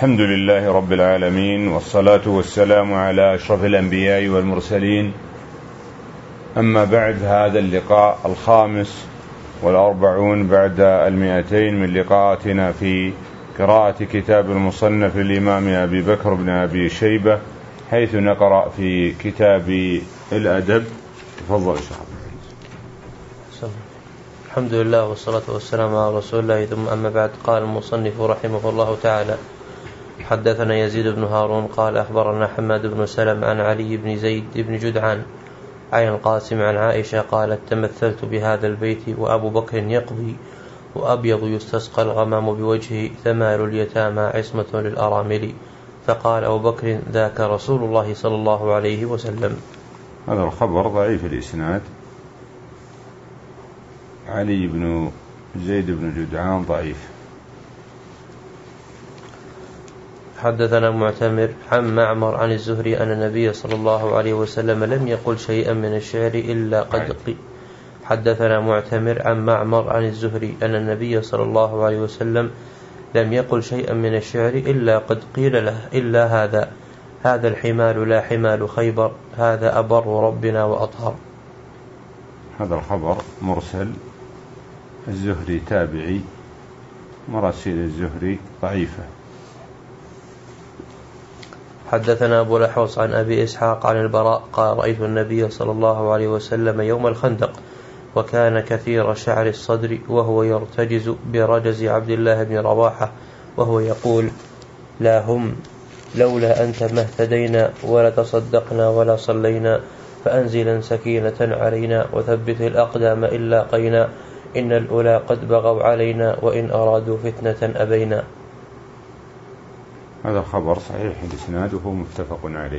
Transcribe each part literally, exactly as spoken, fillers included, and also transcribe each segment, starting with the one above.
الحمد لله رب العالمين، والصلاة والسلام على أشرف الأنبياء والمرسلين. أما بعد، هذا اللقاء الخامس والأربعون بعد المئتين من لقاءاتنا في قراءة كتاب المصنف للإمام أبي بكر بن أبي شيبة، حيث نقرأ في كتاب الأدب. تفضل شيخ. الحمد لله والصلاة والسلام على رسول الله، ثم أما بعد. قال المصنف رحمه الله تعالى: حدثنا يزيد بن هارون قال أخبرنا حماد بن سلم عن علي بن زيد بن جدعان عن القاسم عن عائشة قالت: تمثلت بهذا البيت وأبو بكر يقضي وأبيض يستسقى الغمام بوجهه ثمال اليتامى عصمة للأرامل، فقال أبو بكر: ذاك رسول الله صلى الله عليه وسلم. هذا الخبر ضعيف الإسناد. علي بن زيد بن جدعان ضعيف. حدثنا معتمر عن معمر عن الزهري أن النبي صلى الله عليه وسلم لم يقل شيئا من الشعر إلا قد قيل. حدثنا معتمر عن معمر عن الزهري أن النبي صلى الله عليه وسلم لم يقل شيئا من الشعر إلا قد قيل له إلا هذا: هذا الحمال لا حمال خيبر، هذا أبر ربنا وأطهر. هذا الخبر مرسل. الزهري تابعي، مراسيل الزهري ضعيفة. حدثنا أبو الأحوص عن أبي إسحاق عن البراء قال: رأيت النبي صلى الله عليه وسلم يوم الخندق وكان كثير شعر الصدر وهو يرتجز برجز عبد الله بن رواحة وهو يقول: لا هم لولا أنت ما اهتدينا ولا تصدقنا ولا صلينا، فأنزلا سكينة علينا وثبت الأقدام إلا قينا، إن الأولى قد بغوا علينا وإن أرادوا فتنة أبينا. هذا خبر صحيح الإسناد وهو متفق عليه.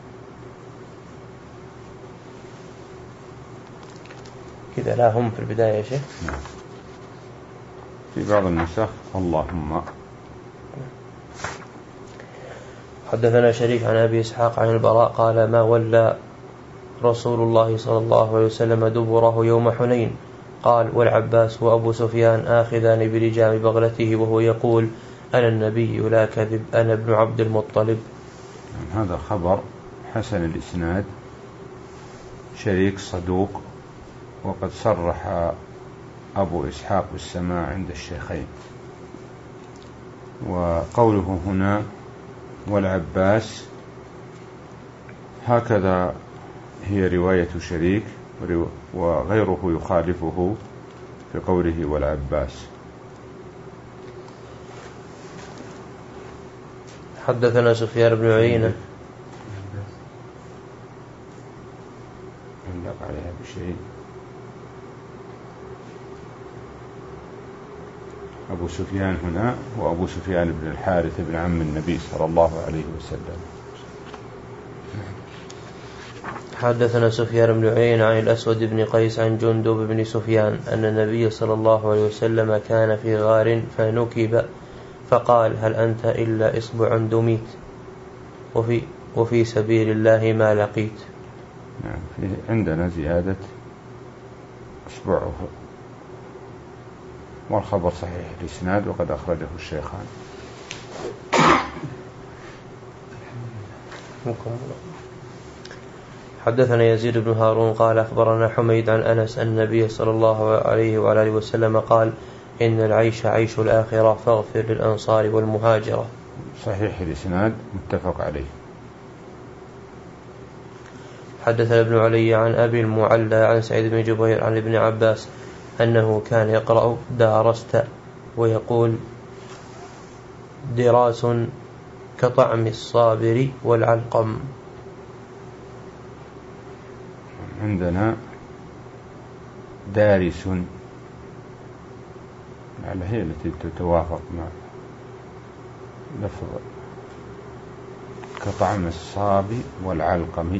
كذا لا هم في البداية يا شيخ. نعم. في بعض النسخ اللهم. حدثنا شريك عن أبي إسحاق عن البراء قال: ما ولى رسول الله صلى الله عليه وسلم دبره يوم حنين. قال: والعباس وأبو سفيان آخذان برجام بغلته وهو يقول: أنا النبي لا كذب، أنا ابن عبد المطلب. هذا خبر حسن الإسناد. شريك صدوق، وقد صرح أبو إسحاق بالسماع عند الشيخين. وقوله هنا والعباس هكذا هي رواية شريك، وغيره يخالفه في قوله والعباس. حدثنا سفيان بن عيينة علق عليها بشيء. أبو سفيان هنا وأبو سفيان بن الحارث بن عم النبي صلى الله عليه وسلم. حدثنا سفيان بن عيينة عن الأسود بن قيس عن جندب بن سفيان أن النبي صلى الله عليه وسلم كان في غار فنكب فقال: هل أنت إلا إصبع دميت وفي, وفي سبيل الله ما لقيت. نعم. عندنا زيادة إصبعه، والخبر صحيح الإسناد وقد أخرجه الشيخان. حدثنا يزيد بن هارون قال أخبرنا حميد عن أنس أن النبي صلى الله عليه وعلى وسلم قال: إن العيش عيش الآخرة فاغفر للأنصار والمهاجرة. صحيح الإسناد متفق عليه. حدثنا ابن علي عن أبي المعلى عن سعيد بن جبير عن ابن عباس أنه كان يقرأ دارست ويقول: دراس كطعم الصابر والعلقم. عندنا دارس، على هي التي تتوافق مع لفظ كطعم الصاب والعلقم.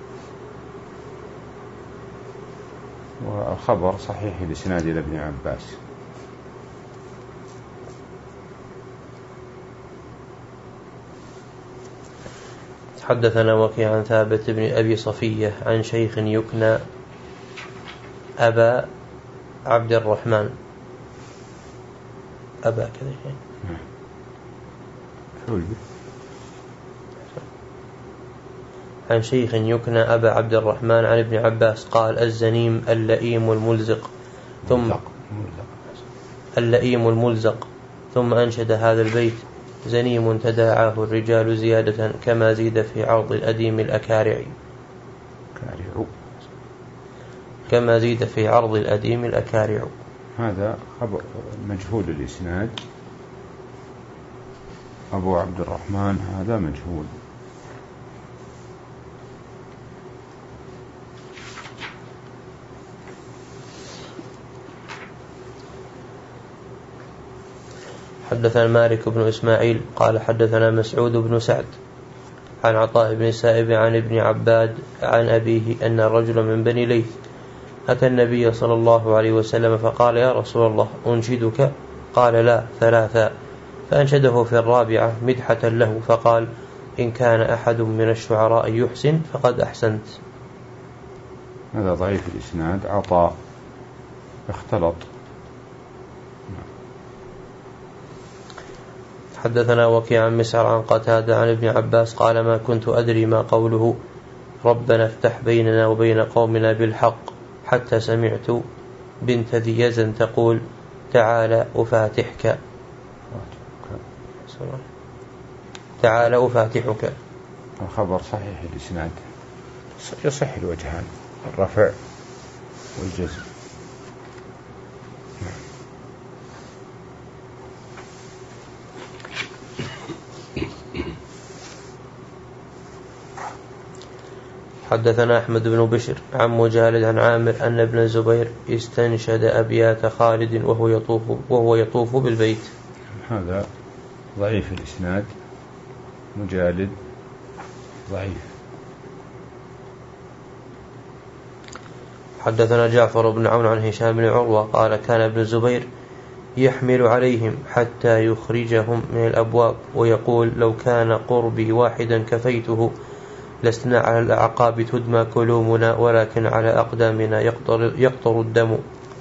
والخبر صحيح الإسناد إلى ابن عباس. حدثنا وكيع عن ثابت بن أبي صفية عن شيخ يكنى أبا عبد الرحمن أبا كذا عن شيخ يكنى أبا عبد الرحمن عن ابن عباس قال الزنيم اللئيم الملزق ثم اللئيم الملزق ثم أنشد هذا البيت زنيم تداعاه الرجال زيادة كما زيد في عرض الأديم الأكارع كما زيد في عرض الأديم الأكارع. هذا خبر مجهول الإسناد، أبو عبد الرحمن هذا مجهول. حدثنا مالك بن إسماعيل قال حدثنا مسعود بن سعد عن عطاء بن السائب عن ابن عباد عن أبيه أن رجلا من بني ليث أتى النبي صلى الله عليه وسلم فقال يا رسول الله أنشدك؟ قال لا ثلاثا، فأنشده في الرابعة مدحة له فقال إن كان أحد من الشعراء يحسن فقد أحسنت. هذا ضعيف الإسناد، عطاء اختلط. حدثنا وكيع عن مسعر عن قتادة عن ابن عباس قال ما كنت أدري ما قوله ربنا افتح بيننا وبين قومنا بالحق حتى سمعت بنت ذي يزن تقول تعالى أفاتحك تعالى أفاتحك. الخبر صحيح الإسناد، يصح الوجهان الرفع والجزم. حدثنا أحمد بن بشر عن مجالد عن عامر أن ابن الزبير استنشد أبيات خالد وهو يطوف وهو يطوف بالبيت. هذا ضعيف الإسناد، مجالد ضعيف. حدثنا جعفر بن عون عن هشام بن عروة قال كان ابن الزبير يحمل عليهم حتى يخرجهم من الأبواب ويقول لو كان قربي واحدا كفيته لسنا على الأعقاب تدمى كلومنا ولكن على أقدامنا يقطر, يقطر الدم.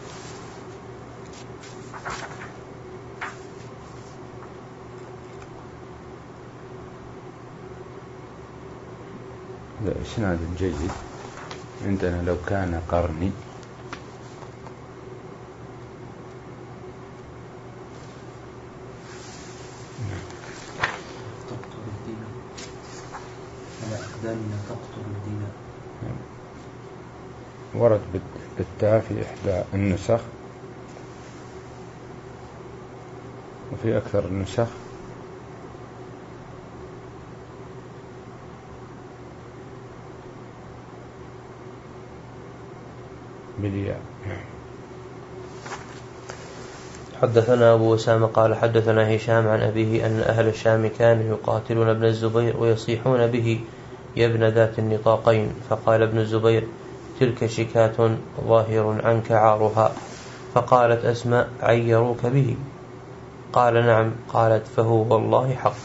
هذا إسناد جيد. عندنا لو كان قرني ورد بالتاء في إحدى النسخ وفي أكثر النسخ بالياء. حدثنا أبو أسامة قال حدثنا هشام عن أبيه أن أهل الشام كانوا يقاتلون ابن الزبير ويصيحون به يا ابن ذات النطاقين، فقال ابن الزبير تلك شكاة ظاهر عنك عارها، فقالت أسماء عيروك به؟ قال نعم. قالت فهو والله حق.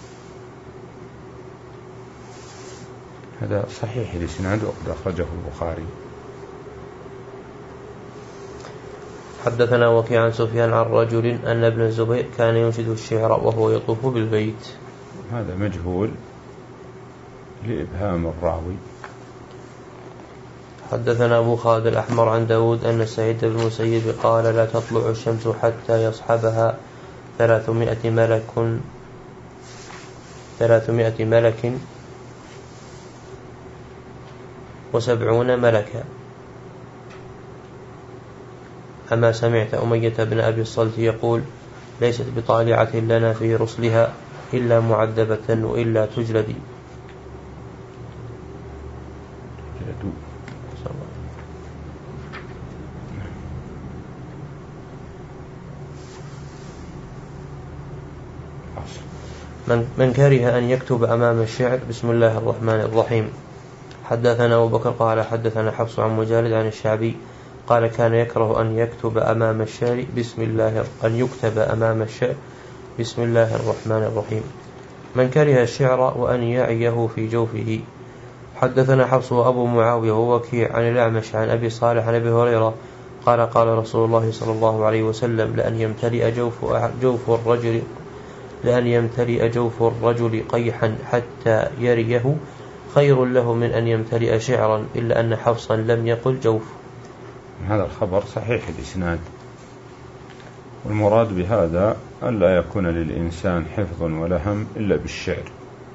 هذا صحيح الإسناد وقد أخرجه البخاري. حدثنا وكيع عن سفيان عن رجل أن ابن الزبير كان ينشد الشعر وهو يطوف بالبيت. هذا مجهول لإبهام الراوي. حدثنا أبو خالد الأحمر عن داود أن سعيد بن المسيب قال لا تطلع الشمس حتى يصحبها ثلاثمائة ملك ثلاثمائة ملك وسبعون ملكا. أما سمعت أمية بن أبي الصلت يقول ليست بطالعة لنا في رسلها إلا معذبة وإلا تجلد. من, من كره أن يكتب أمام الشعر بسم الله الرحمن الرحيم. حدثنا أبو بكر قال حدثنا حفص عن مجالد عن الشعبي قال كان يكره أن يكتب أمام الشعر بسم الله أن يكتب أمام الشعر بسم الله الرحمن الرحيم. من كره الشعر وأن يعيه في جوفه. حدثنا حفص وأبو معاوية ووكيع عن الأعمش عن أبي صالح عن أبي هريرة قال قال رسول الله صلى الله عليه وسلم لأن يمتلئ جوف, جوف الرجل لأن يمتلئ جوف الرجل قيحا حتى يريه خير له من أن يمتلئ شعرا، إلا أن حفصا لم يقل جوف. هذا الخبر صحيح الإسناد، والمراد بهذا ألا يكون للإنسان حفظ ولهم إلا بالشعر،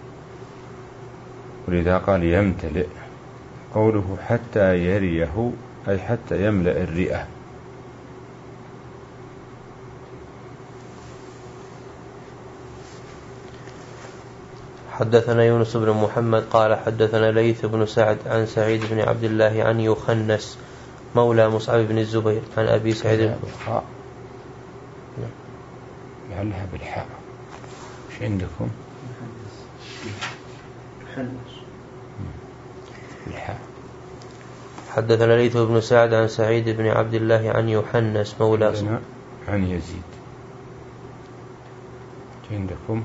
ولذا قال يمتلئ. قوله حتى يريه أي حتى يملأ الرئة. حدثنا يونس بن محمد قال حدثنا ليث بن سعد عن سعيد بن عبد الله عن يخنس مولى مصعب بن الزبير عن أبي سعيد بالخاء لعلها بالحاء. ايش عندكم؟ بالحاء. حدثنا ليث بن سعد عن سعيد بن عبد الله عن يحنس مولى عن يزيد. عندكم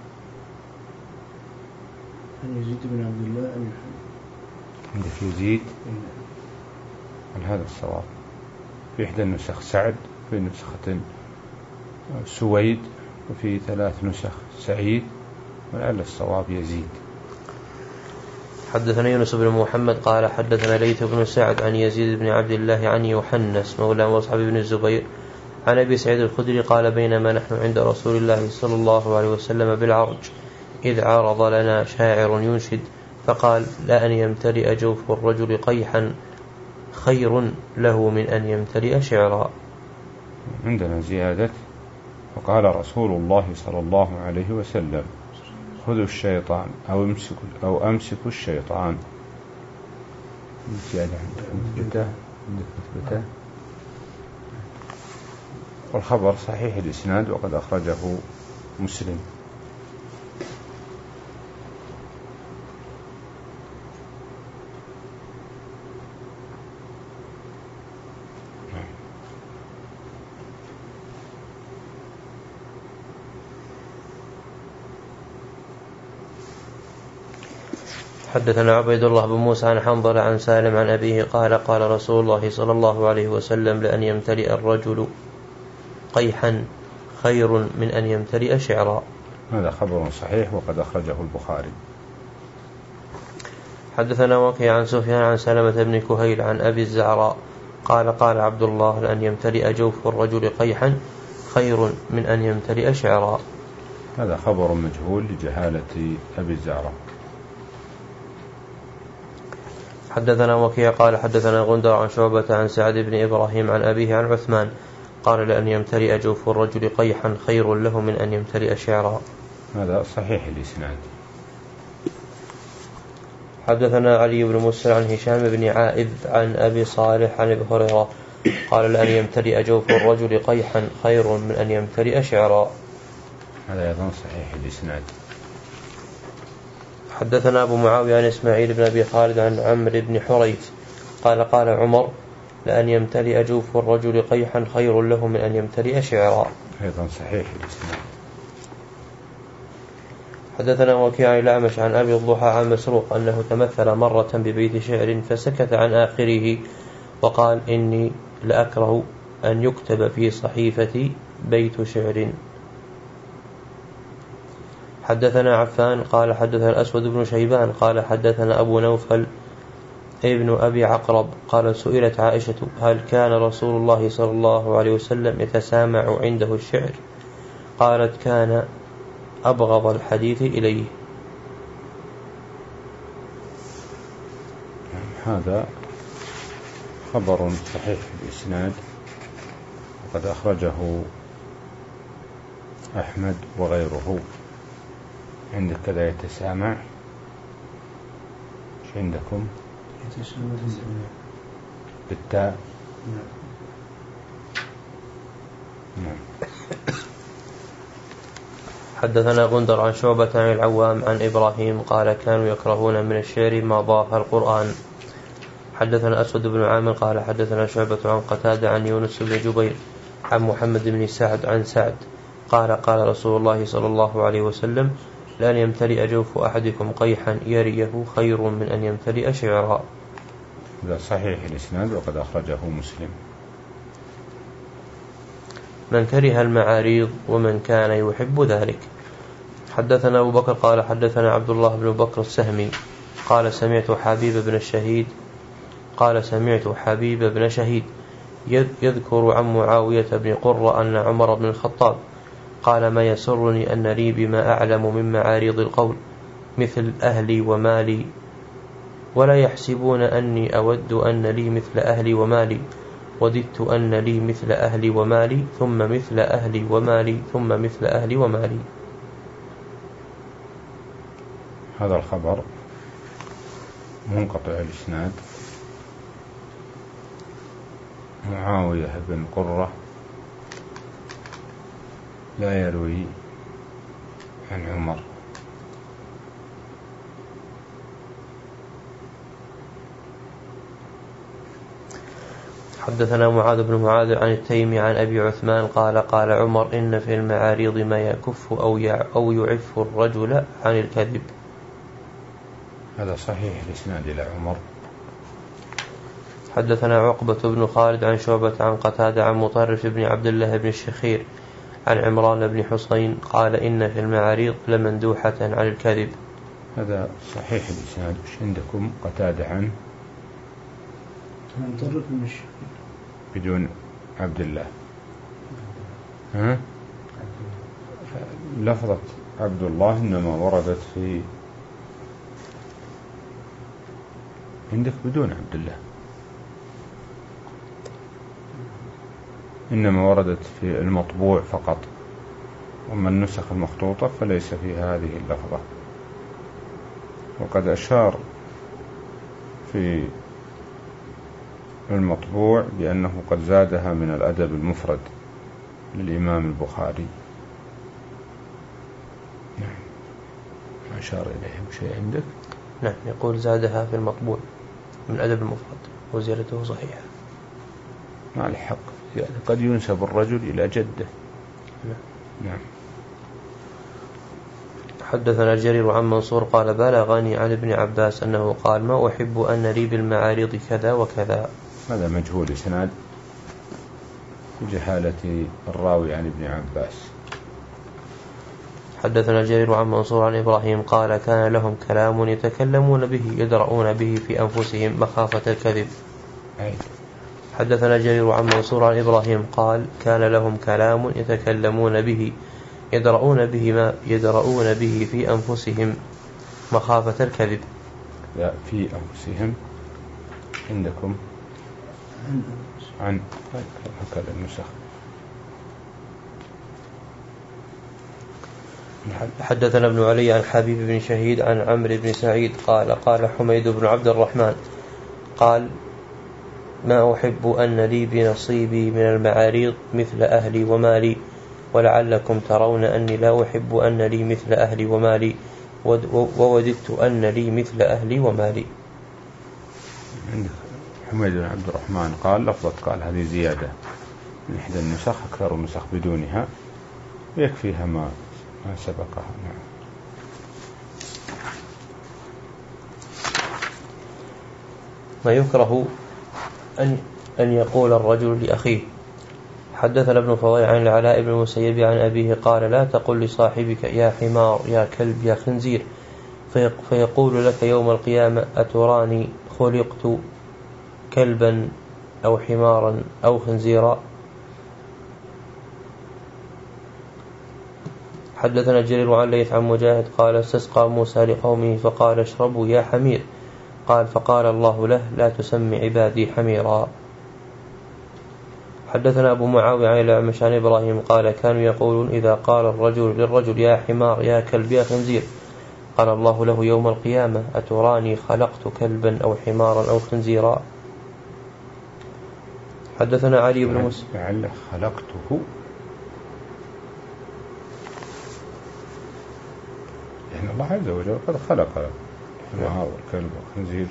عن يزيد بن عبد الله عن عندك يزيد عن هذا الصواب. في إحدى النسخ سعد، في نسخة سويد، وفي ثلاث نسخ سعيد، ولعل الصواب يزيد. حدثنا يونس بن محمد قال حدثنا ليث بن سعد عن يزيد بن عبد الله عن يحنس مولى مصعب بن الزبير عن أبي سعيد الخدري قال بينما نحن عند رسول الله صلى الله عليه وسلم بالعرج إذ عارض لنا شاعر ينشد فقال لأن يمتلئ جوف الرجل قيحا خير له من أن يمتلئ شعرا. عندنا زيادة فقال رسول الله صلى الله عليه وسلم خذوا الشيطان أو امسكوا أو أمسكوا الشيطان. زيادة عندك مثبتة. والخبر صحيح الإسناد وقد أخرجه مسلم. حدثنا عبيد الله بن موسى عن حنظلة عن سالم عن أبيه قال قال رسول الله صلى الله عليه وسلم لأن يمتلئ الرجل قيحا خير من أن يمتلئ شعرا. هذا خبر صحيح وقد أخرجه البخاري. حدثنا وكيع عن سفيان عن سلمة بن كهيل عن أبي الزعراء قال قال عبد الله لأن يمتلئ جوف الرجل قيحا خير من أن يمتلئ شعرا. هذا خبر مجهول لجهالة أبي الزعراء. حدثنا وكيع قال حدثنا غندر عن شعبة عن سعد بن إبراهيم عن أبيه عن عثمان قال لأن يمتلئ جوف الرجل قيحا خير له من أن يمتلئ شعرا. هذا صحيح الإسناد. حدثنا علي بن مسر عن هشام بن عائذ عن أبي صالح عن أبي هريرة قال لأن يمتلئ جوف الرجل قيحا خير من أن يمتلئ شعرا. هذا أيضا صحيح الإسناد. حدثنا أبو معاوية عن إسماعيل بن أبي خالد عن عمرو بن حريث قال قال عمر لأن يمتلئ جوف الرجل قيحا خير له من أن يمتلئ شعرا. أيضا صحيح الإسناد. حدثنا وكيع عن الأعمش عن أبي الضحى عن مسروق أنه تمثل مرة ببيت شعر فسكت عن آخره وقال إني لأكره أن يكتب في صحيفتي بيت شعر. حدثنا عفان قال حدثنا الأسود بن شيبان قال حدثنا أبو نوفل ابن أبي عقرب قال سئلت عائشة هل كان رسول الله صلى الله عليه وسلم يتسامع عنده الشعر؟ قالت كان أبغض الحديث إليه. هذا خبر صحيح الإسناد وقد أخرجه أحمد وغيره. عندك كذا يتسامع. ايش عندكم؟ بالتاء. نعم. حدثنا غندر عن شعبة عن العوام عن إبراهيم قال كانوا يكرهون من الشعر ما ضاف القرآن. حدثنا أسود بن عامر قال حدثنا شعبة عن قتادة عن يونس بن جبير عن محمد بن سعد عن سعد قال قال رسول الله صلى الله عليه وسلم لأن يمتلئ جوف أحدكم قيحا يريه خير من أن يمتلئ شعرا. هذا صحيح الإسناد وقد أخرجه مسلم. من كره المعاريض ومن كان يحب ذلك. حدثنا أبو بكر قال حدثنا عبد الله بن بكر السهمي قال سمعت حبيب بن الشهيد قال سمعت حبيب بن شهيد يذكر عن معاوية بن قرة أن عمر بن الخطاب قال ما يسرني أن لي بما أعلم من معارض القول مثل أهلي ومالي ولا يحسبون أني أود أن لي مثل أهلي ومالي وددت أن لي مثل أهلي ومالي ثم مثل أهلي ومالي ثم مثل أهلي ومالي. هذا الخبر منقطع الإسناد. معاوية بن قرة لا يروي عن عمر. حدثنا معاذ بن معاذ عن التيمي عن أبي عثمان قال قال عمر إن في المعاريض ما يكف أو أو يعف الرجل عن الكذب. هذا صحيح الإسناد إلى عمر. حدثنا عقبة بن خالد عن شعبة عن قتادة عن مطرف بن عبد الله بن الشخير عن عمران بن حسين قال إن في المعاريض لمندوحة عن الكذب. هذا صحيح الإسناد. وش عندكم؟ قتادة عن مطرف بن الشخير بدون عبد الله. ها؟ لفظة عبد الله إنما وردت في عندك بدون عبد الله، إنما وردت في المطبوع فقط، وأما النسخ المخطوطة فليس في هذه اللفظة. وقد أشار في المطبوع بأنه قد زادها من الأدب المفرد للإمام البخاري. نعم. أشار إليه شيء عندك؟ نعم، يقول زادها في المطبوع من أدب المفرد وزيارته صحيحة. مع الحق يعني قد ينسب الرجل إلى جده. نعم. نعم. حدثنا جرير عن منصور قال بلغني عن ابن عباس أنه قال ما أحب أن لي بالمعارض كذا وكذا. هذا مجهول إسناد بجهالة الراوي عن ابن عباس. حدثنا جرير عن منصور عن إبراهيم قال كان لهم كلام يتكلمون به يدرؤون به في أنفسهم مخافة الكذب. أي. حدثنا جرير عن منصور عن إبراهيم قال كان لهم كلام يتكلمون به يدرؤون به ما يدرؤون به في أنفسهم مخافة الكذب. لا في أنفسهم عندكم عن هكذا النسخ. حدثنا ابن علي عن حبيب بن شهيد عن عمرو بن سعيد قال قال حميد بن عبد الرحمن قال ما أحب أن لي بنصيبي من المعاريض مثل أهلي ومالي ولعلكم ترون أني لا أحب أن لي مثل أهلي ومالي ووددت أن لي مثل أهلي ومالي. حميد بن عبد الرحمن قال لفظة قال هذه زيادة من إحدى النسخ، أكثر النسخ بدونها ويكفيها ما ما سبقها. نعم. ما يكره أن أن يقول الرجل لأخيه. حدثنا ابن فضيل عن العلاء بن المسيب عن أبيه قال لا تقل لصاحبك يا حمار يا كلب يا خنزير فيقول لك يوم القيامة أتراني خلقت كلبا أو حمارا أو خنزيرا. حدثنا جرير عن ليث عن مجاهد قال استسقى موسى لقومه فقال اشربوا يا حمير قال فقال الله له لا تسمي عبادي حميرا. حدثنا أبو معاوية عن الأعمش عن إبراهيم قال كانوا يقولون إذا قال الرجل للرجل يا حمار يا كلب يا خنزير قال الله له يوم القيامة أتراني خلقت كلبا أو حمارا أو خنزيرا. حدثنا علي بن مسلم لعل خلقته يعني الله عز وجل قد خلق الحمار والكلب والخنزير.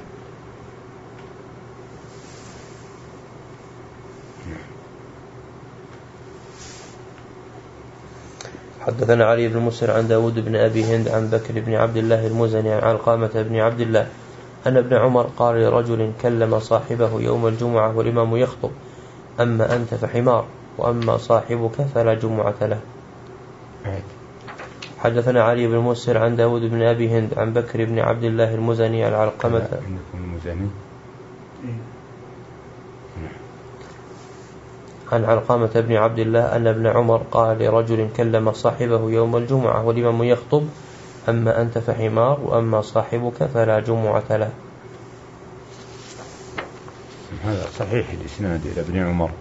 حدثنا علي بن مسر عن داود بن أبي هند عن بكر بن عبد الله المزني عن علقامة بن عبد الله أن ابن عمر قال لرجل كلم صاحبه يوم الجمعة والإمام يخطب أما أنت فحمار وأما صاحبك فلا جمعة له. حدثنا علي بن مسهر عن داود بن أبي هند عن بكر بن عبد الله المزني عن علقمة المزني عن علقمة بن عبد الله أن ابن عمر قال لرجل كلم صاحبه يوم الجمعة والإمام يخطب: أما أنت فحمار، وأما صاحبك فلا جمعة له. هذا صحيح الإسناد إلى ابن عمر.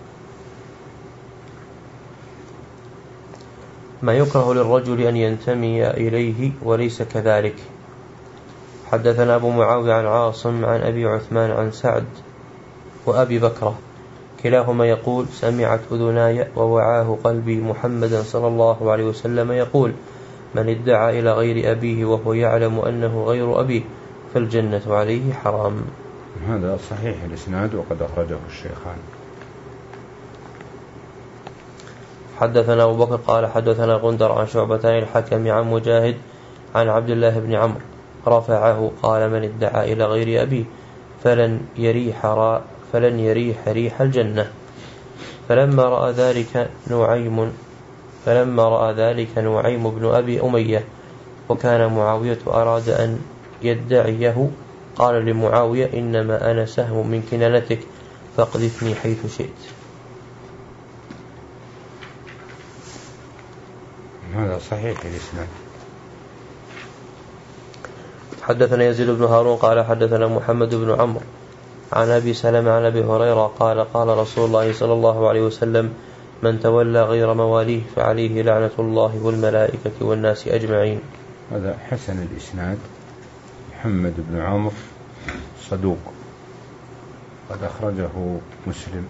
ما يكره للرجل أن ينتمي إليه وليس كذلك. حدثنا أبو معاوية عن عاصم عن أبي عثمان عن سعد وأبي بكرة كلاهما يقول: سمعت أذناي ووعاه قلبي محمدا صلى الله عليه وسلم يقول: من ادعى إلى غير أبيه وهو يعلم أنه غير أبيه فالجنة عليه حرام. هذا صحيح الإسناد وقد أخرجه الشيخان. حدثنا أبو بكر قال حدثنا غندر عن شعبتين الحكم عن مجاهد عن عبد الله بن عمرو رفعه قال: من ادعى إلى غير أبيه فلن يريح را فلن يريح ريح الجنة. فلما رأى ذلك نعيم فلما رأى ذلك نعيم بن أبي أمية وكان معاوية أراد أن يدعيه قال لمعاوية: إنما أنا سهم من كنانتك فاقذفني حيث شئت. هذا صحيح الإسناد. حدثنا يزيد بن هارون قال حدثنا محمد بن عمرو عن أبي سلمة عن أبي هريرة قال: قال رسول الله صلى الله عليه وسلم: من تولى غير مواليه فعليه لعنة الله والملائكة والناس أجمعين. هذا حسن الإسناد. محمد بن عمرو صدوق قد أخرجه مسلم.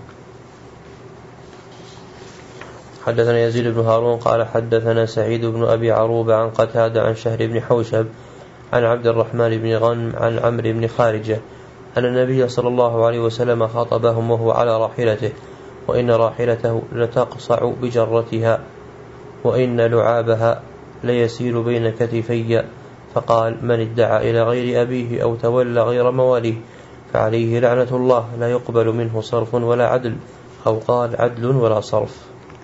حدثنا يزيد بن هارون قال حدثنا سعيد بن أبي عروبة عن قتادة عن شهر بن حوشب عن عبد الرحمن بن غنم عن عمرو بن خارجة أن النبي صلى الله عليه وسلم خاطبهم وهو على راحلته، وإن راحلته لتقصع بجرتها وإن لعابها ليسيل بين كتفي، فقال: من ادعى إلى غير أبيه أو تولى غير مواليه فعليه لعنة الله لا يقبل منه صرف ولا عدل، أو قال: عدل ولا صرف.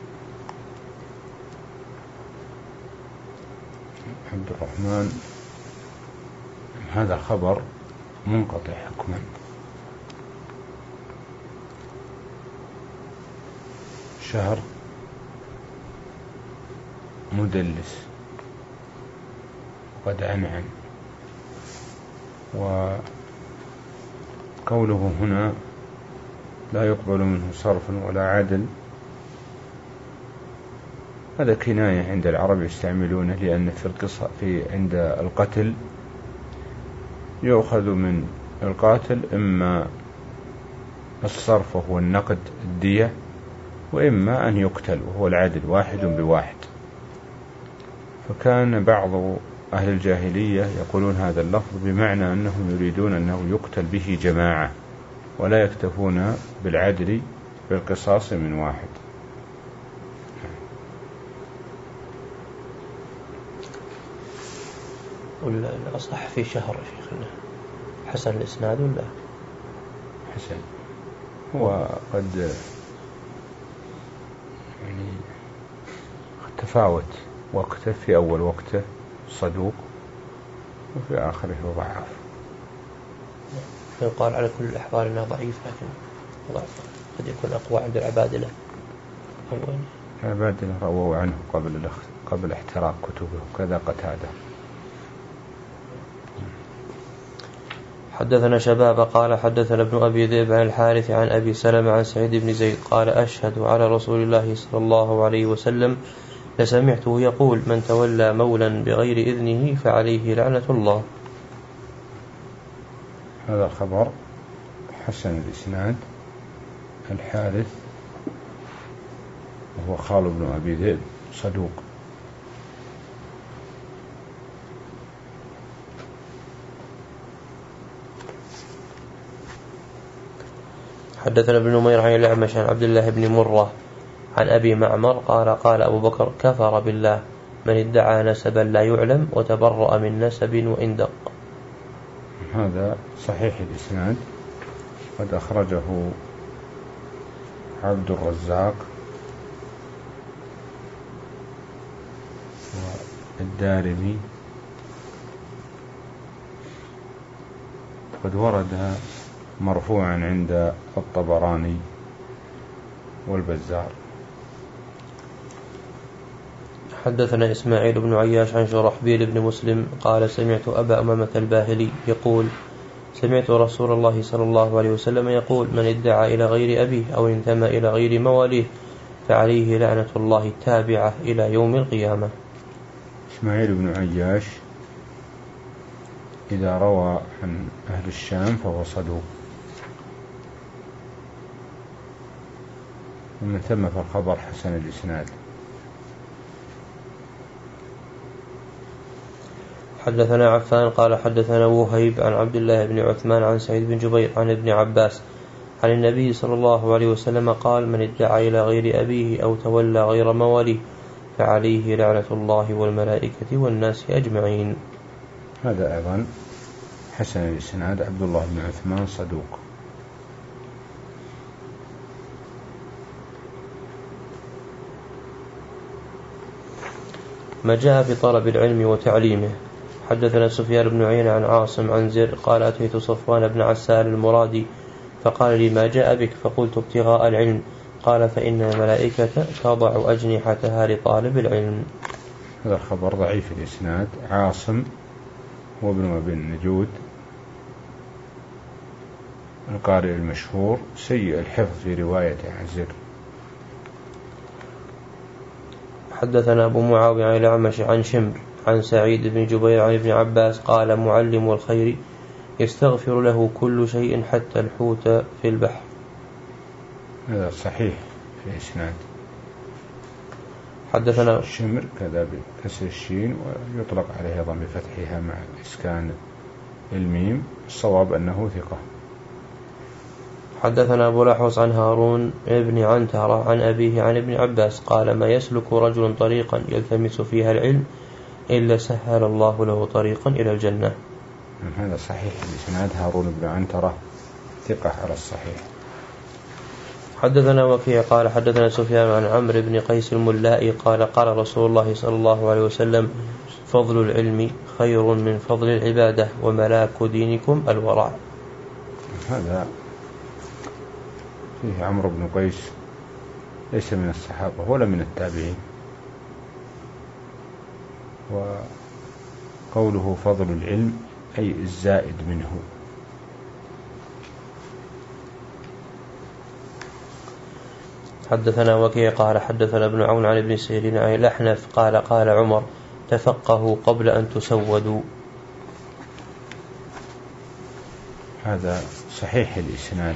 عبد الرحمن هذا خبر منقطع حكما. شهر مدلس قد عنعن، وقوله هنا لا يقبل منه صرف ولا عدل هذا كناية عند العرب يستعملونه، لأن في القصة في عند القتل يؤخذ من القاتل إما الصرف وهو النقد الدية، وإما أن يقتل وهو العدل واحد بواحد. فكان بعض أهل الجاهلية يقولون هذا اللفظ بمعنى أنهم يريدون أنه يقتل به جماعة ولا يكتفون بالعدل بالقصاص من واحد. ولا الأصح في شهر شيخنا حسن الإسناد ولا حسن؟ هو قد يعني تفاوت وقته، في أول وقته صدوق وفي آخره ضعف. يقال على كل الأحوال أنه ضعيف، لكن ضعف قد يكون أقوى عند العبادلة. العبادلة رووا عنه قبل قبل احتراق كتبه كذا قتادة. حدثنا شباب قال حدثنا ابن أبي ذئب عن الحارث عن أبي سلمة عن سعيد بن زيد قال: أشهد على رسول الله صلى الله عليه وسلم لسمعته يقول: من تولى مولا بغير إذنه فعليه لعنة الله. هذا خبر حسن الإسناد. الحارث وهو خال بن أبي ذئب صدوق. حدثنا ابن نمير عن الأعمش عن عبد الله بن مرة عن أبي معمر قال: قال أبو بكر: كفر بالله من ادعى نسبا لا يعلم وتبرأ من نسب وإن دق. هذا صحيح الإسناد، قد أخرجه عبد الرزاق الدارمي قد ورد مرفوعا عند الطبراني والبزار. حدثنا إسماعيل بن عياش عن شرحبيل بن مسلم قال سمعت أبا أمامة الباهلي يقول سمعت رسول الله صلى الله عليه وسلم يقول من ادعى إلى غير أبيه أو انتمى إلى غير مواليه فعليه لعنة الله التابعة إلى يوم القيامة. إسماعيل بن عياش إذا روى عن أهل الشام فهو صدوق، ومن ثم فالخبر حسن الإسناد. حدثنا عفان قال حدثنا وهيب عن عبد الله بن عثمان عن سعيد بن جبير عن ابن عباس عن النبي صلى الله عليه وسلم قال من ادعى إلى غير أبيه أو تولى غير مواليه فعليه لعنة الله والملائكة والناس أجمعين. هذا أيضا حسن الإسناد. عبد الله بن عثمان صدوق. ما جاء في طلب العلم وتعليمه. حدثنا سفيان بن عيينة عن عاصم عن زر قال أتيت صفوان بن عسال المرادي فقال لي ما جاء بك؟ فقلت ابتغاء العلم. قال فإن الملائكة تضع أجنحتها لطالب العلم. هذا الخبر ضعيف الإسناد. عاصم هو ابن أبي النجود القارئ المشهور سيء الحفظ في روايته عن زر. حدثنا أبو معاوية عن الأعمش عن شمر عن سعيد بن جبير عن ابن عباس قال معلم الخير يستغفر له كل شيء حتى الحوت في البحر. هذا صحيح في إسناد. حدثنا شمر كذا بكسر الشين ويطلق عليه أيضا بفتحها مع إسكان الميم. الصواب أنه ثقة. حدثنا أبو الأحوص عن هارون ابن عنترة عن أبيه عن ابن عباس قال ما يسلك رجل طريقا يلتمس فيها العلم إلا سهل الله له طريقا إلى الجنة. هذا صحيح الإسناد. هارون بن عنترة ثقة على الصحيح. حدثنا وكيع قال حدثنا سفيان عن عمرو بن قيس الملائي قال قال رسول الله صلى الله عليه وسلم فضل العلم خير من فضل العبادة وملاك دينكم الورع. هذا فيه عمرو بن قيس ليس من الصحابة ولا من التابعين. وقوله فضل العلم أي الزائد منه. حدثنا وكيع قال حدثنا ابن عون عن ابن سيرين عن الأحنف قال قال عمر تفقهوا قبل أن تسودوا. هذا صحيح الإسناد.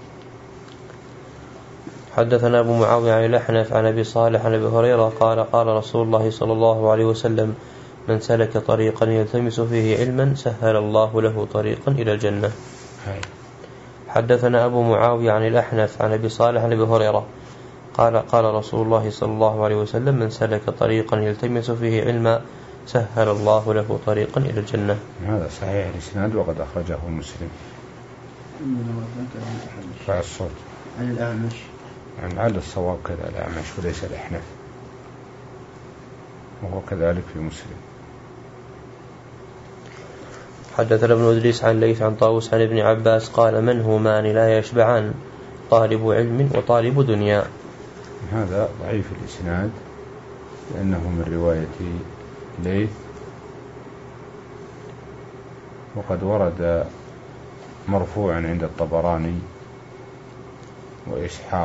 حدثنا أبو معاوية عن الأحنف عن أبي صالح عن أبي هريرة قال قال رسول الله صلى الله عليه وسلم من سلك طريقا يلتمس فيه علما سهل الله له طريقا إلى الجنة. هاي. حدثنا أبو معاوية عن الأحنف عن أبي صالح عن أبي هريرة قال قال رسول الله صلى الله عليه وسلم من سلك طريقا يلتمس فيه علما سهل الله له طريقا إلى الجنة. هذا صحيح الإسناد وقد أخرجه مسلم. رفع الصوت عن الأعمش عن على الصواب كذا الأعمش وليس الأحنف، وهو كذلك في مسلم. حدثنا ابن إدريس عن ليث عن طاووس عن ابن عباس قال من همان لا يشبعان طالب علم وطالب دنيا. هذا ضعيف الإسناد لأنه من رواية ليث، وقد ورد مرفوعا عند الطبراني وإسحاق.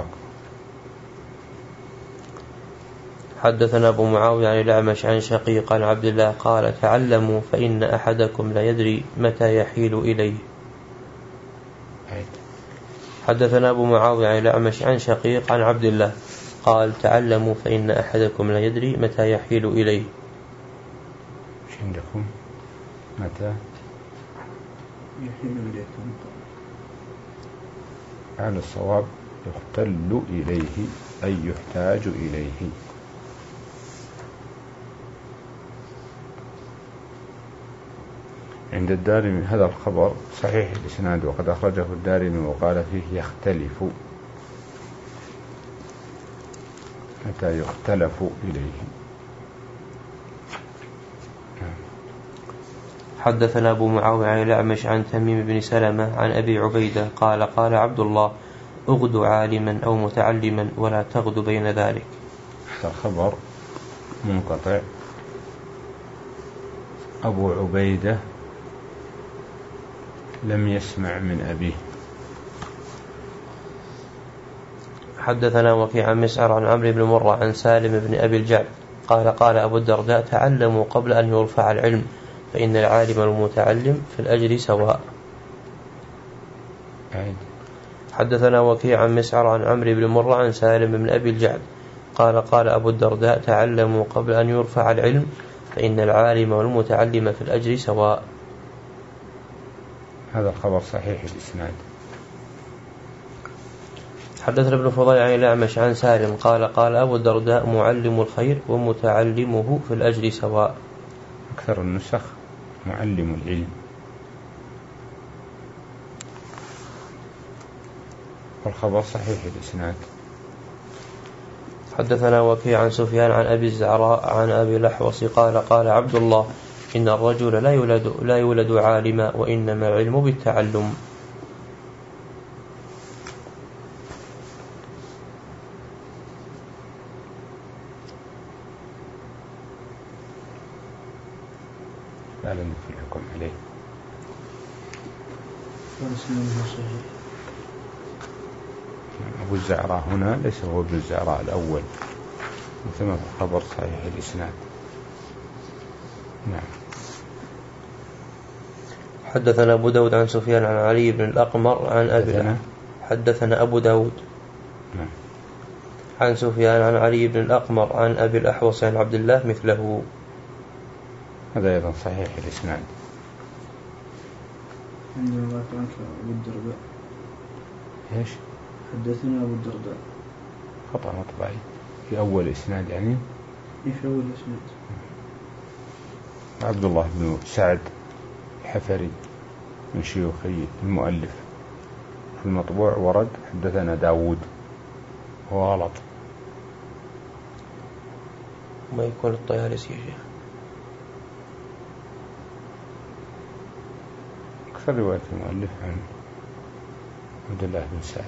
حدثنا أبو معاوية عن الأعمش عن شقيق عن عبد الله قال تعلموا فإن أحدكم لا يدري متى يحيل إليه. حدثنا أبو معاوية عن الأعمش عن شقيق عن عبد الله قال تعلموا فإن أحدكم لا يدري متى يحيل إليه. ايش عندكم؟ متى يحيل إليكم؟ على الصواب يختل إليه أي يحتاج إليه. عند الدارمي هذا الخبر صحيح الإسناد وقد أخرجه الدارمي وقال فيه يختلف متى يختلف إليه. حدثنا أبو معاوية عن الأعمش عن تميم بن سلمة عن أبي عبيدة قال قال عبد الله اغد عالما أو متعلما ولا تغد بين ذلك. هذا خبر منقطع. أبو عبيدة لم يسمع من أبيه. حدثنا وكيع عن مسعر عن عمرو بن مرة عن سالم بن أبي الجعد قال قال أبو الدرداء تعلموا قبل أن يرفع العلم فإن العالم والمتعلم في الأجر سواء. حدثنا وكيع عن مسعر عن عمرو بن مرة عن سالم بن أبي الجعد قال قال أبو الدرداء تعلموا قبل أن يرفع العلم فإن العالم والمتعلم في الأجر سواء. هذا الخبر صحيح الإسناد. حدثنا ابن فضيل عن الأعمش عن سالم قال قال أبو الدرداء معلم الخير ومتعلمه في الأجر سواء. أكثر النسخ معلم العلم. والخبر صحيح الإسناد. حدثنا وكيع عن سفيان عن أبي الزعراء عن أبي الأحوص قال قال عبد الله إن الرجل لا يولد, لا يولد عالما وإنما العلم بالتعلم. لا لم يكن الحكم عليه. أبو الزعراء هنا ليس هو ابن الزعراء الأول مثل ما في الخبر صحيح الإسناد. نعم. حدثنا أبو داود عن سفيان عن علي بن الأقمر عن أبي حدثنا أبو داود نعم. عن سفيان عن علي بن الأقمر عن أبي الأحوص عن عبد الله مثله. هذا أيضا صحيح الإسناد. عندنا عنك أبو الدرداء. إيش؟ حدثنا أبو الدرداء. خطأ مطبعي في أول إسناد يعني. في أول إسناد. عبد الله بن سعد الحفري من شيوخي المؤلف. في المطبوع ورد حدثنا داود هو غلط. ما يكون الطيالسي يا شيخ. أكثر رواية المؤلف عن عبد الله بن سعد.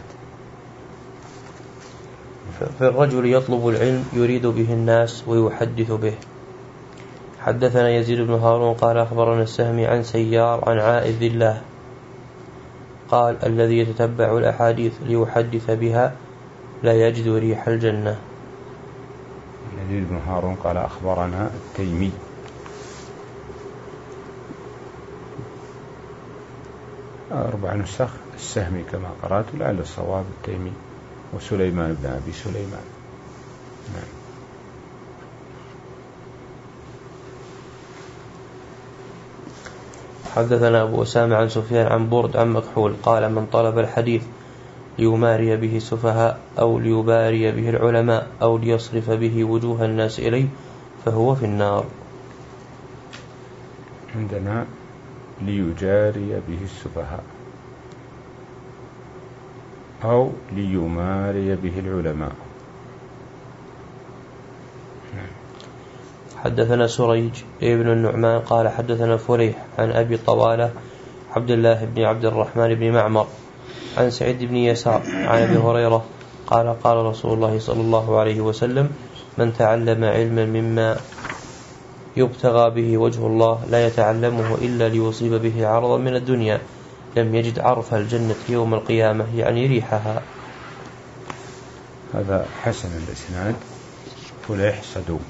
فالرجل يطلب العلم يريد به الناس ويحدث به. حدثنا يزيد بن هارون قال أخبرنا السهمي عن سيار عن عائذ الله قال الذي يتتبع الأحاديث ليحدث بها لا يجد ريح الجنة. يزيد بن هارون قال أخبرنا التيمي. أربع نسخ السهمي كما قرأت لعل الصواب التيمي وسليمان بن أبي سليمان. نعم. حدثنا أبو أسامة عن سفيان عن برد عن مكحول قال من طلب الحديث ليماري به السفهاء أو ليباري به العلماء أو ليصرف به وجوه الناس إليه فهو في النار. عندنا ليجاري به السفهاء أو ليماري به العلماء. حدثنا سريج ابن النعمان قال حدثنا فليح عن أبي طوالة عبد الله بن عبد الرحمن بن معمر عن سعيد بن يسار عن أبي هريرة قال قال رسول الله صلى الله عليه وسلم من تعلم علما مما يبتغى به وجه الله لا يتعلمه إلا ليصيب به عرضا من الدنيا لم يجد عرف الجنة يوم القيامة يعني ريحها. هذا حسن الإسناد. فليح صدوق.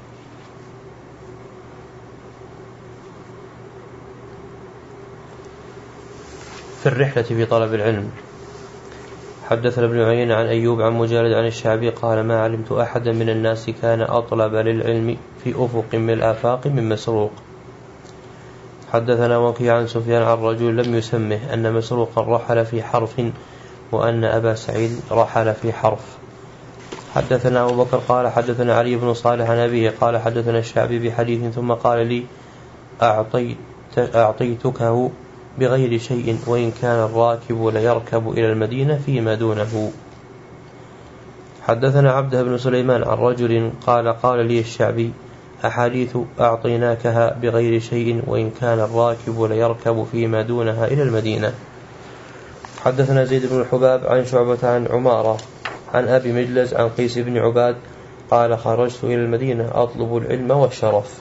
في الرحلة في طلب العلم. حدثنا ابن عيينة عن أيوب عن مجالد عن الشعبي قال ما علمت أحدا من الناس كان أطلب للعلم في أفق من الآفاق من مسروق. حدثنا وكيع عن سفيان عن رجل لم يسمه أن مسروقا رحل في حرف وأن أبا سعيد رحل في حرف. حدثنا أبو بكر قال حدثنا علي بن صالح عن أبيه قال حدثنا الشعبي بحديث ثم قال لي أعطيت أعطيتكه بغير شيء وإن كان الراكب ليركب إلى المدينة فيما دونه. حدثنا عبده بن سليمان عن رجل قال قال لي الشعبي أحاديث أعطيناكها بغير شيء وإن كان الراكب ليركب فيما دونها إلى المدينة. حدثنا زيد بن الحباب عن شعبة عن عمارة عن أبي مجلس عن قيس بن عباد قال خرجت إلى المدينة أطلب العلم والشرف.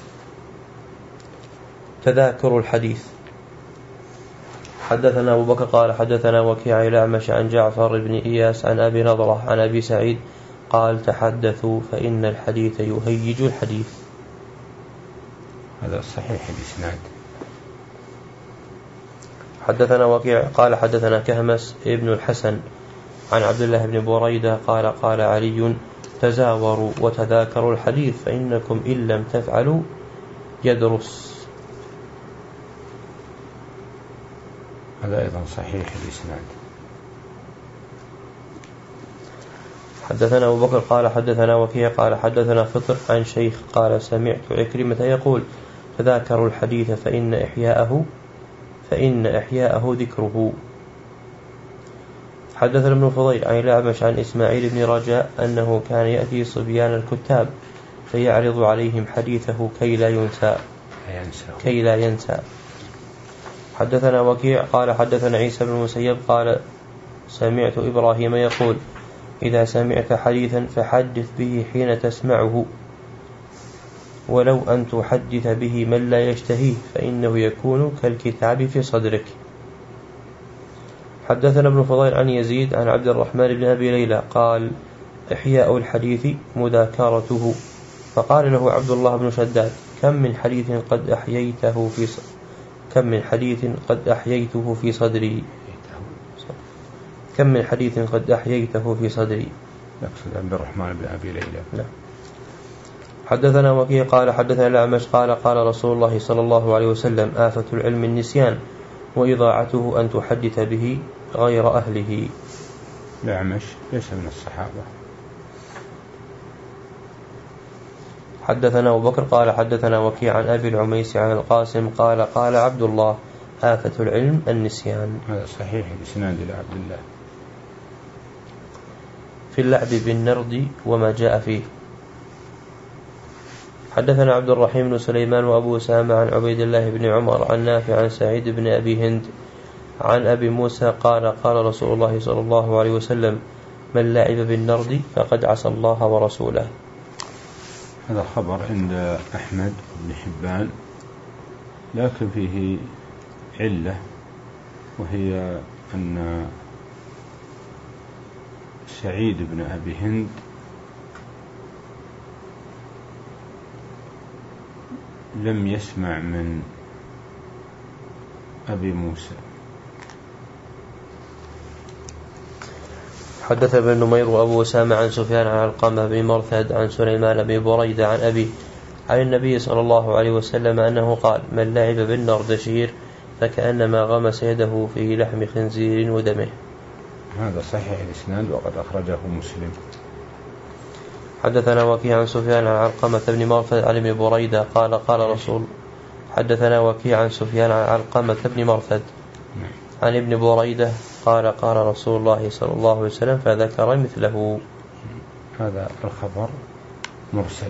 تذاكر الحديث. حدثنا أبو بكر قال حدثنا وكيع الأعمش عن جعفر بن إياس عن أبي نضرة عن أبي سعيد قال تحدثوا فإن الحديث يهيج الحديث. هذا صحيح الإسناد. حدثنا وكيع قال حدثنا كهمس ابن الحسن عن عبد الله بن بريدة قال قال علي تزاوروا وتذاكروا الحديث فإنكم إن لم تفعلوا يدرس. هذا أيضا صحيح الإسناد. حدثنا أبو بكر قال حدثنا وكيع قال حدثنا فطر عن شيخ قال سمعت عكرمة يقول تذاكروا الحديث فإن إحياءه فإن إحياءه ذكره. حدثنا ابن الفضيل عن الأعمش عن إسماعيل بن رجاء أنه كان يأتي صبيان الكتاب فيعرض عليهم حديثه كي لا ينسى كي لا ينسى. حدثنا وكيع قال حدثنا عيسى بن المسيب قال سمعت إبراهيم يقول إذا سمعت حديثا فحدث به حين تسمعه ولو أن تحدث به من لا يشتهيه فإنه يكون كالكتاب في صدرك. حدثنا ابن فضيل عن يزيد عن عبد الرحمن بن أبي ليلى قال إحياء الحديث مذاكرته. فقال له عبد الله بن شداد كم من حديث قد أحييته في ص... كم من حديث قد أحييته في صدري كم من حديث قد أحييته في صدري يقصد عبد الرحمن بن أبي ليلى. لا. حدثنا وكيع قال حدثنا الأعمش قال قال رسول الله صلى الله عليه وسلم آفة العلم النسيان وإضاعته أن تحدث به غير أهله. الأعمش ليس من الصحابة. حدثنا أبو بكر قال حدثنا وكيع عن أبي العميس عن القاسم قال قال عبد الله آفة العلم النسيان. هذا صحيح الإسناد إلى عبد الله. في اللعب بالنرد وما جاء فيه. حدثنا عبد الرحيم بن سليمان وأبو أسامة عن عبيد الله بن عمر عن نافع عن سعيد بن أبي هند عن أبي موسى قال قال رسول الله صلى الله عليه وسلم من لعب بالنرد فقد عصى الله ورسوله. هذا خبر عند أحمد بن حبان لكن فيه علة وهي أن سعيد بن أبي هند لم يسمع من أبي موسى. حدث ابن نمير وأبو أسامة عن سفيان عن علقمة بن مرثد عن سليمان بن بريدة عن أبي عن النبي صلى الله عليه وسلم أنه قال من لعب بالنردشير فكأنما غمس يده في لحم خنزير ودمه. هذا صحيح الإسناد وقد أخرجه مسلم. حدثنا وكيع عن سفيان عن علقمة بن مرثد عن ابن بريدة قال قال رسول حدثنا وكيع عن سفيان عن علقمة بن مرثد عن ابن بريدة قال قال رسول الله صلى الله عليه وسلم فذكر مثله. هذا الخبر مرسل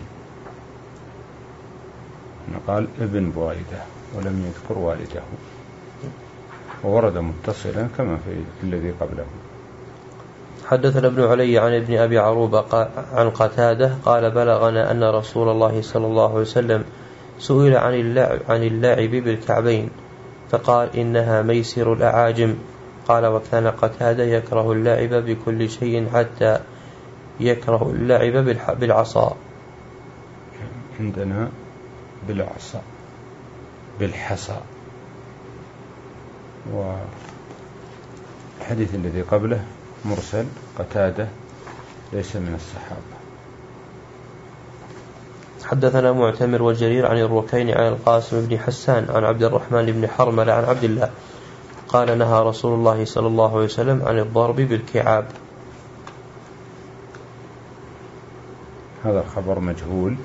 قال ابن بريدة ولم يذكر والده وورد متصلا كما في الذي قبله. حدثنا ابن علي عن ابن أبي عروبة عن قتادة قال بلغنا أن رسول الله صلى الله عليه وسلم سئل عن اللعب, عن اللعب بالكعبين فقال إنها ميسر الأعاجم. قال وكان قتادة يكره اللعب بكل شيء حتى يكره اللعب بالعصا. عندنا بالعصا بالحصى. والحديث الذي قبله مرسل قتادة ليس من الصحابة. حدثنا معتمر وجرير عن الركين عن القاسم بن حسان عن عبد الرحمن بن حرملة عن عبد الله قال نهى رسول الله صلى الله عليه وسلم عن الضرب بالكعاب. هذا الخبر مجهول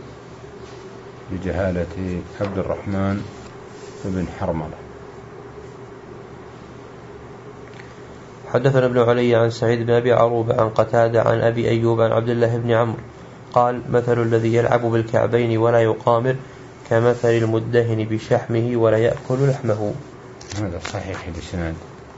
بجهالة عبد الرحمن بن حرملة. حدثنا ابن علي عن سعيد بن أبي عروبة عن قتادة عن أبي أيوب عن عبد الله بن عمرو قال مثل الذي يلعب بالكعبين ولا يقامر كمثل المدهن بشحمه ولا يأكل لحمه. هذا صحيح الإسناد.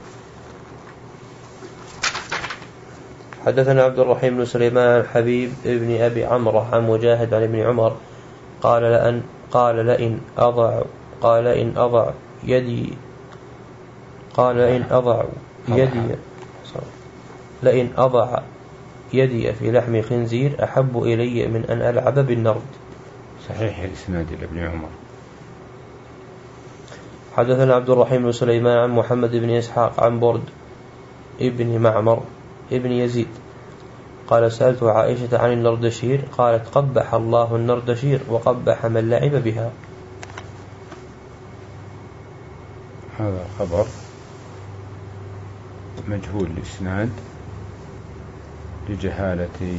حدثنا عبد الرحيم بن سليمان حبيب ابن أبي عمرو عن مجاهد عن ابن عمر قال لأن قال لئن أضع قال إن أضع يدي قال إن أضع يدي لئن أضع يدي في لحم خنزير أحب إلي من أن ألعب بالنرد. صحيح الإسناد لابن عمر. حدثنا عبد الرحيم بن سليمان عن محمد بن إسحاق عن برد ابن معمر ابن يزيد قال سألت عائشة عن النردشير قالت قبح الله النردشير وقبح من لعب بها. هذا خبر مجهول الإسناد لجهالة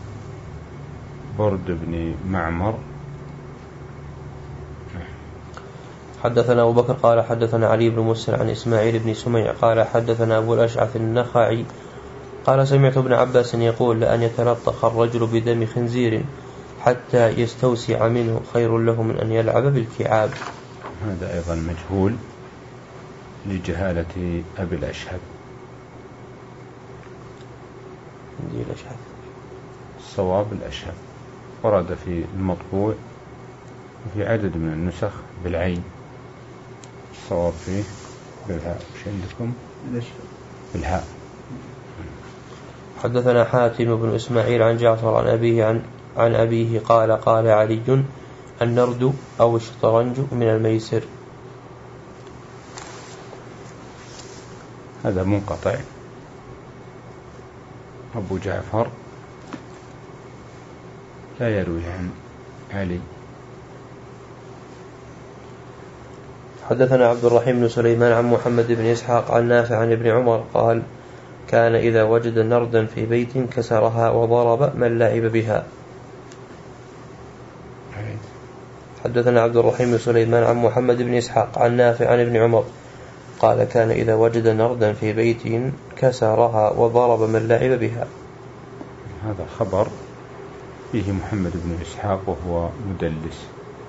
برد بن معمر. حدثنا أبو بكر قال حدثنا علي بن مسر عن إسماعيل بن سميع قال حدثنا أبو الأشعث النخعي قال سمعت ابن عباس يقول لأن يتلطخ الرجل بدم خنزير حتى يستوسع منه خير له من أن يلعب بالكعاب. هذا أيضا مجهول لجهالة أبي الأشهب. الصواب الأشهب ورد في المطبوع وفي عدد من النسخ بالعين، الصواب فيه بالهاء. وش عندكم؟ بالهاء. حدثنا حاتم بن إسماعيل عن جعفر عن أبيه عن, عن أبيه قال قال علي النرد أو الشطرنج من الميسر. هذا منقطع. أبو جعفر لا يروي عن علي. حدثنا عبد الرحيم بن سليمان عن محمد بن إسحاق عن نافع عن ابن عمر قال كان إذا وجد نردا في بيت كسرها وضرب من لعب بها. حدثنا عبد الرحيم بن سليمان عن محمد بن إسحاق عن نافع عن ابن عمر قال كان إذا وجد نردا في بيت كسرها وضرب من لعب بها. هذا خبر فيه محمد بن إسحاق وهو مدلس.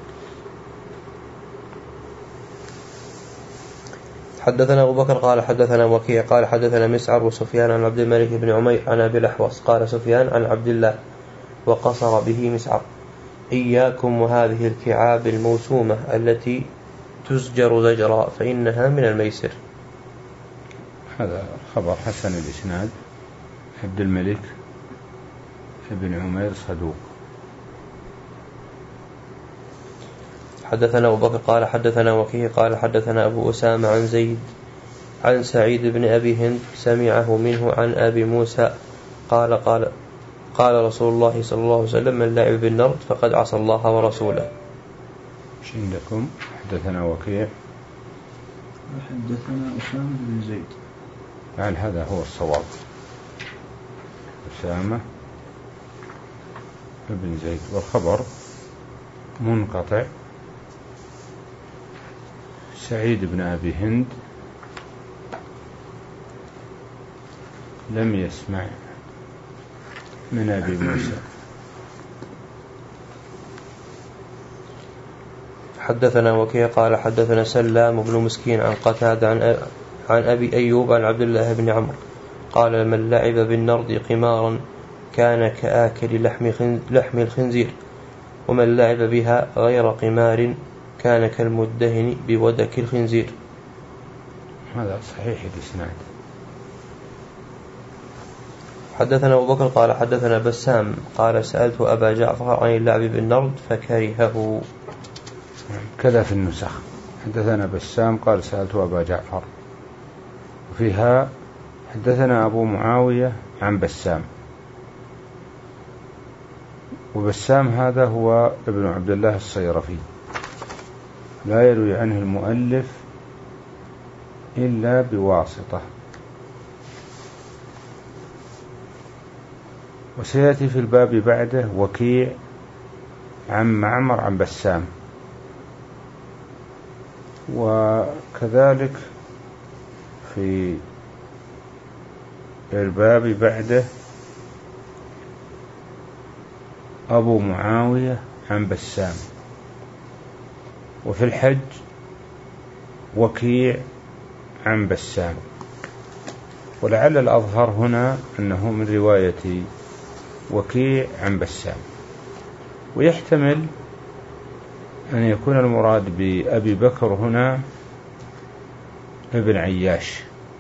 حدثنا أبو بكر قال حدثنا وكيع قال حدثنا مسعر وسفيان عن عبد الملك بن عمير عن أبي الأحوص قال سفيان عن عبد الله وقصر به مسعر إياكم وهذه الكعاب الموسومة التي تزجر زجرا فإنها من الميسر. هذا خبر حسن الإسناد. عبد الملك بن عمير صدوق. حدثنا أبو بكر قال حدثنا وكيع قال حدثنا أبو أسامة عن زيد عن سعيد بن أبي هند سمعه منه عن أبي موسى قال قال قال رسول الله صلى الله عليه وسلم من لعب بالنرد فقد عصى الله ورسوله. ايش عندكم؟ حدثنا وكيع حدثنا أسامة بن زيد. يعني هذا هو الصواب. أسامة بن زيد والخبر منقطع. سعيد بن أبي هند لم يسمع من أبي موسى. حدثنا وكيع قال حدثنا سلام بن مسكين عن قتادة عن, عن أبي أيوب عن عبد الله بن عمرو قال من لعب بالنرد قمارا كان كآكل لحم, لحم الخنزير ومن لعب بها غير قمار كان كالمدهن بودك الخنزير. هذا صحيح الإسناد. حدثنا أبو بكر قال حدثنا بسام قال سألت أبا جعفر عن اللعب بالنرد فكرهه. كذا في النسخ. حدثنا بسام قال سألت أبا جعفر، وفيها حدثنا أبو معاوية عن بسام، وبسام هذا هو ابن عبد الله الصيرفي لا يروي عنه المؤلف إلا بواسطة. وسيأتي في الباب بعده وكيع عن معمر عن بسام، وكذلك في الباب بعده أبو معاوية عن بسام. وفي الحج وكيع عن بسام. ولعل الأظهر هنا أنه من رواية وكيع عن بسام، ويحتمل أن يكون المراد بأبي بكر هنا ابن عياش.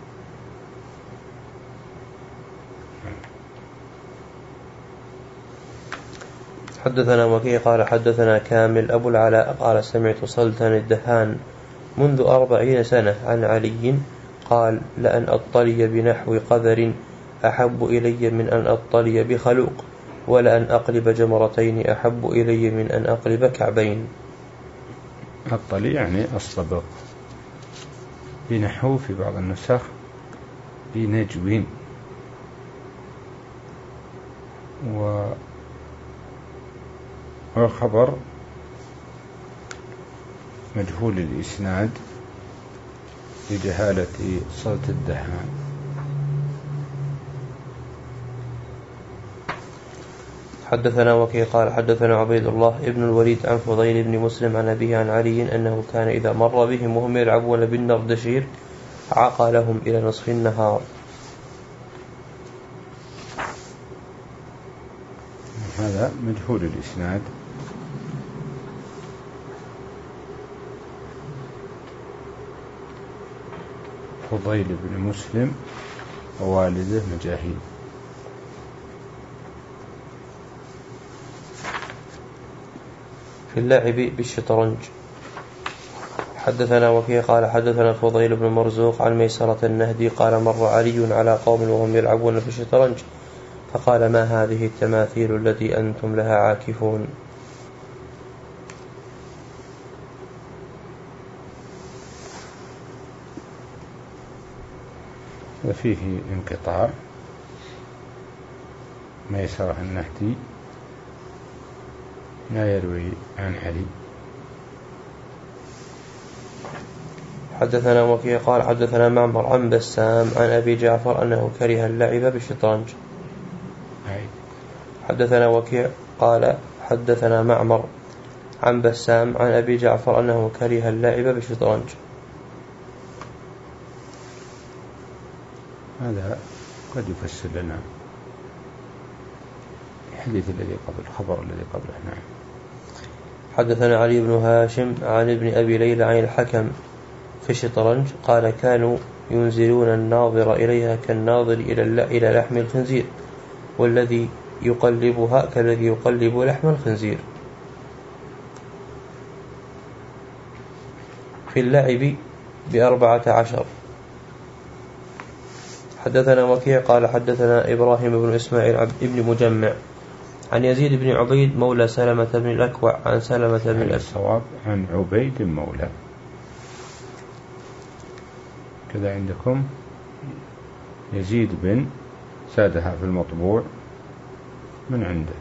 حدثنا وكيع قال حدثنا كامل أبو العلاء قال سمعت سلطان الدهان منذ أربعين سنة عن علي قال لأن أطلي بنحو قذر أحب إلي من أن أطلي بخلوق، ولأن أقلب جمرتين أحب إلي من أن أقلب كعبين. أطلي يعني أصطبغ، بنحو في بعض النسخ بنجوين. والخبر مجهول الإسناد لجهالة صلت الدهان. حدثنا وكيع قال حدثنا عبيد الله ابن الوليد عن فضيل بن مسلم عن أبيه عن علي أنه كان إذا مر بهم وهم يلعبون بالنردشير عقلهم إلى نصف النهار. هذا مجهول الإسناد. فضيل بن مسلم ووالده مجاهيل. في اللعب بالشطرنج. حدثنا وكيع قال حدثنا فضيل بن مرزوق عن ميسرة النهدي قال مر علي على قوم وهم يلعبون في الشطرنج فقال ما هذه التماثيل التي أنتم لها عاكفون؟ وفيه انقطاع. ميسرة النهدي لا يروي عن علي. حدثنا وكيع قال حدثنا معمر عن بسام عن أبي جعفر أنه كره اللعب بالشطرنج. حدثنا وكيع قال حدثنا معمر عن بسام عن أبي جعفر أنه كره اللعب بالشطرنج. هذا قد يفسر لنا الحديث الذي قبل الخبر الذي قبله. نعم. حدثنا علي بن هاشم عن ابن أبي ليلى عن الحكم في الشطرنج قال كانوا ينزلون الناظر إليها كالناظر إلى لحم الخنزير، والذي يقلبها كالذي يقلب لحم الخنزير. في اللعب بأربعة عشر. حدثنا وكيع قال حدثنا إبراهيم بن إسماعيل ابن مجمع عن يزيد بن عبيد مولى سلمة بن الأكوع عن سلمة بن الأكوع عن عبيد مولى كذا عندكم يزيد بن سادها في المطبوع من عنده.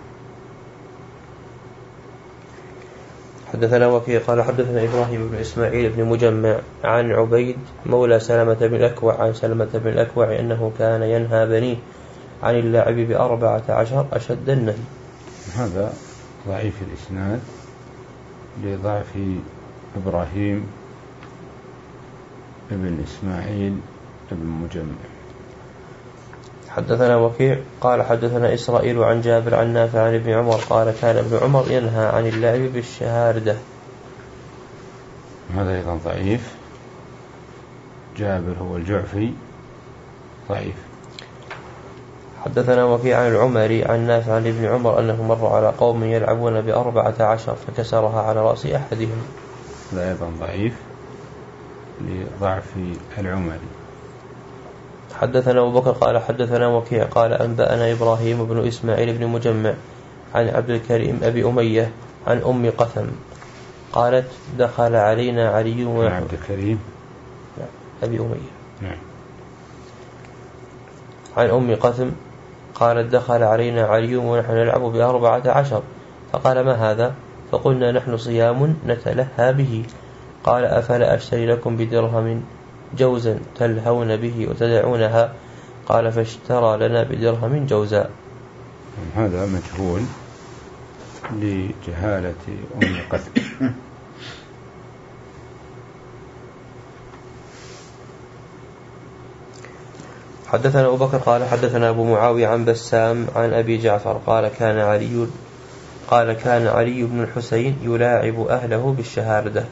حدثنا وكيع قال حدثنا إبراهيم بن إسماعيل بن مجمع عن عبيد مولى سلمة بن الأكوع عن سلمة بن الأكوع أنه كان ينهى بنيه عن اللعب بأربعة عشر أشد النهي. هذا ضعيف الإسناد لضعف إبراهيم ابن إسماعيل ابن مجمع. حدثنا وكيع قال حدثنا إسرائيل عن جابر عن نافع عن ابن عمر قال كان ابن عمر ينهى عن اللعب بالشهاردة. هذا أيضا ضعيف. جابر هو الجعفي ضعيف. حدثنا وكيع عن العمري عن نافع عن ابن عمر أنه مر على قوم يلعبون بأربعة عشر فكسرها على رأس أحدهم. هذا أيضا ضعيف لضعف العمري. حدثنا أبو بكر قال حدثنا وكيع قال أنبأنا إبراهيم بن إسماعيل بن مجمع عن عبد الكريم أبي أمية عن أم قثم قالت دخل علينا علي ونحن عبد الكريم أبي أمية نعم. عن أم قثم قالت دخل علينا علي ونحن نلعب بأربعة عشر فقال ما هذا؟ فقلنا نحن صيام نتلهى به. قال أفلا أشتري لكم بدرهم جوزا تلهون به وتدعونها؟ قال فاشترى لنا بدرهم جوزا. هذا مجهول لجهالة أم قتل. حدثنا أبو بكر قال حدثنا أبو معاوية عن بسام عن أبي جعفر قال كان علي قال كان علي بن الحسين يلاعب أهله بالشهادة.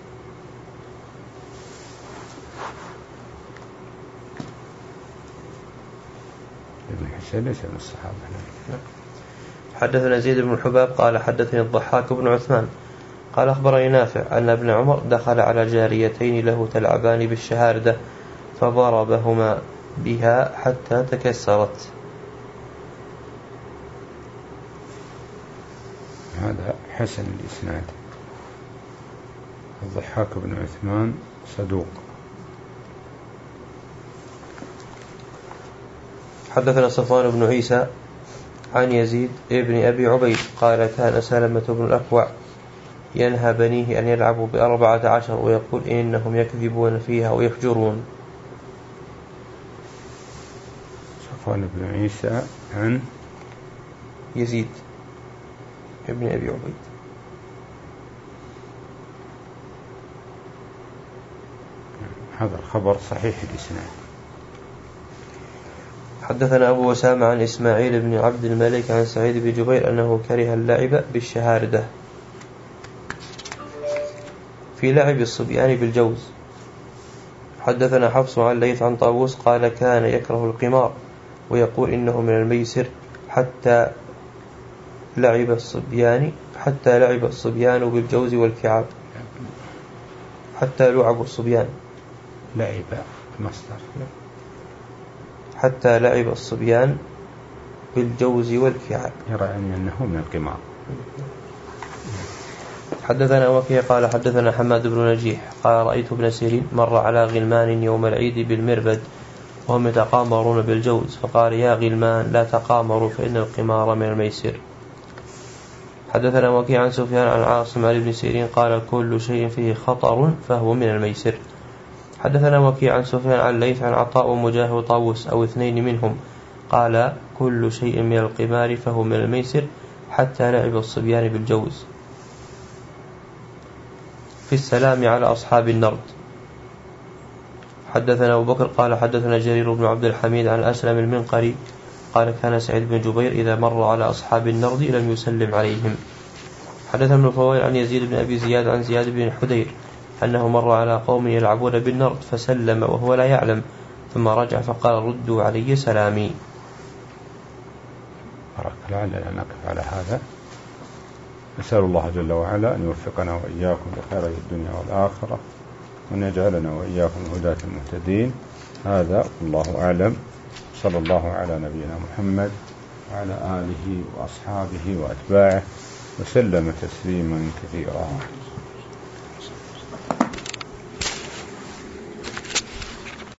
ابن الحسين ليس من الصحابة. حدثنا زيد بن الحباب قال حدثني الضحاك بن عثمان قال أخبرني نافع أن ابن عمر دخل على جاريتين له تلعبان بالشهادة فضربهما بها حتى تكسرت. هذا حسن الإسناد. الضحاك بن عثمان صدوق. حدثنا صفوان بن عيسى عن يزيد ابن أبي عبيد قال كان سلمة بن الأكوع ينهى بنيه أن يلعبوا بأربعة عشر ويقول إنهم يكذبون فيها ويفجرون. صفوان بن عيسى عن يزيد ابن أبي عبيد. هذا الخبر صحيح الإسناد. حدثنا أبو وسام عن إسماعيل بن عبد الملك عن سعيد بن جبير أنه كره اللعب بالشهادة في لعب الصبيان بالجوز. حدثنا حفص عن ليث عن طاووس قال كان يكره القمار ويقول إنه من الميسر حتى لعب الصبيان حتى لعب الصبيان بالجوز والكعاب. حتى لعب الصبيان لعب مصدر حتى لعب الصبيان بالجوز والكعاب يرى يعني أنه من القمار. حدثنا وكيع قال حدثنا حماد بن نجيح قال رأيت ابن سيرين مر على غلمان يوم العيد بالمربد وهم يتقامرون بالجوز فقال يا غلمان لا تقامروا فإن القمار من الميسر. حدثنا وكيع عن سفيان عن عاصم عن ابن سيرين قال كل شيء فيه خطر فهو من الميسر. حدثنا وكيع عن سفيان عن ليث عن عطاء ومجاهد وطاووس أو اثنين منهم قال كل شيء من القمار فهو من الميسر حتى لعب الصبيان بالجوز. في السلام على أصحاب النرد. حدثنا أبو بكر قال حدثنا جرير بن عبد الحميد عن أسلم المنقري قال كان سعيد بن جبير إذا مر على أصحاب النرد لم يسلم عليهم. حدثنا ابن الفضيل عن يزيد بن أبي زياد عن زياد بن حدير أنه مر على قوم يلعبون بالنرد فسلم وهو لا يعلم ثم رجع فقال ردوا علي سلامي. بارك لعلنا نقف على هذا. نسأل الله جل وعلا أن يوفقنا وإياكم لخير الدنيا والآخرة وأن يجعلنا وإياكم هداة المهتدين. هذا والله أعلم. صلى الله على نبينا محمد وعلى آله وأصحابه وأتباعه وسلم تسليما كثيرا.